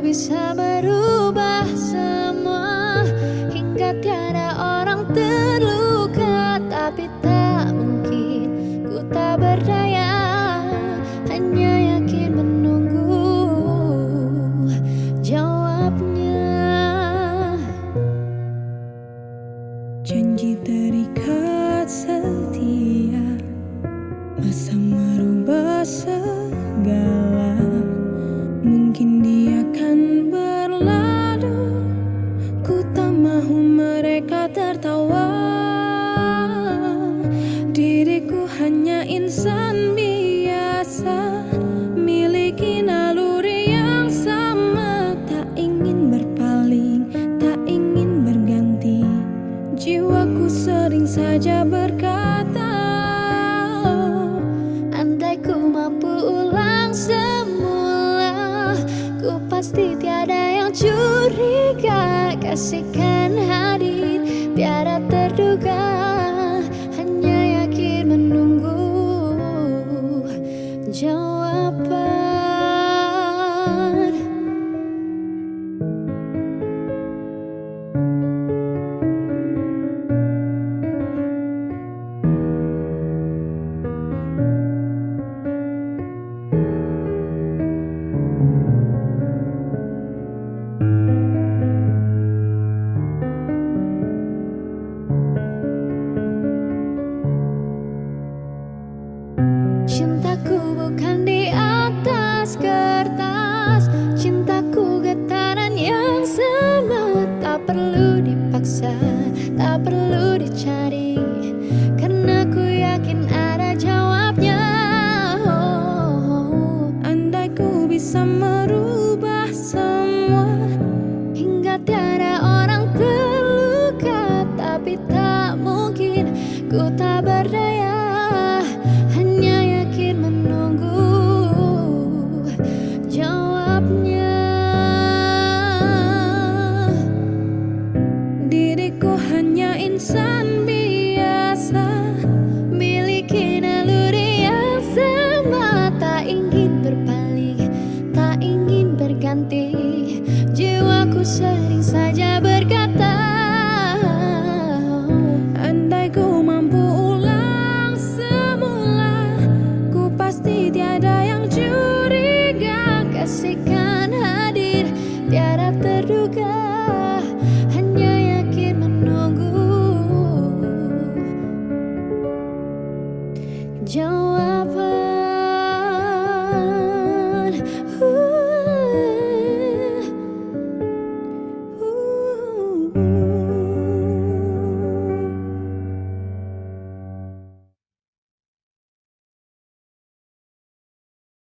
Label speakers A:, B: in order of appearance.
A: bisa berubah semua, hingga tiada orang terluka. Tapi tak mungkin, ku tak berdaya, hanya yakin menunggu jawabnya.
B: Janji terikat setia, masa merubah segala. Mungkin dia akan berlalu, ku tak mahu mereka tertawa. Diriku hanya insan biasa, miliki naluri yang sama. Tak ingin berpaling, tak ingin berganti. Jiwaku sering saja berkata,
A: andai ku mampu ulang semula, ku pasti tiada yang curiga. Kasihkan hadir, tiada terduga, hanya yakin menunggu jawaban. Cintaku bukan di atas kertas, cintaku getaran yang sama. Tak perlu dipaksa, tak perlu dicari, karena ku yakin ada jawabnya.
B: andai ku bisa merubah semua,
A: Hingga tiada orang terluka. Tapi tak mungkin, ku tak berdaya, hanya yakin menunggu jawabnya.
B: diriku hanya insan biasa,
A: Miliki naluri yang sama. Tak ingin berpaling, tak ingin berganti. Jiwaku sering saja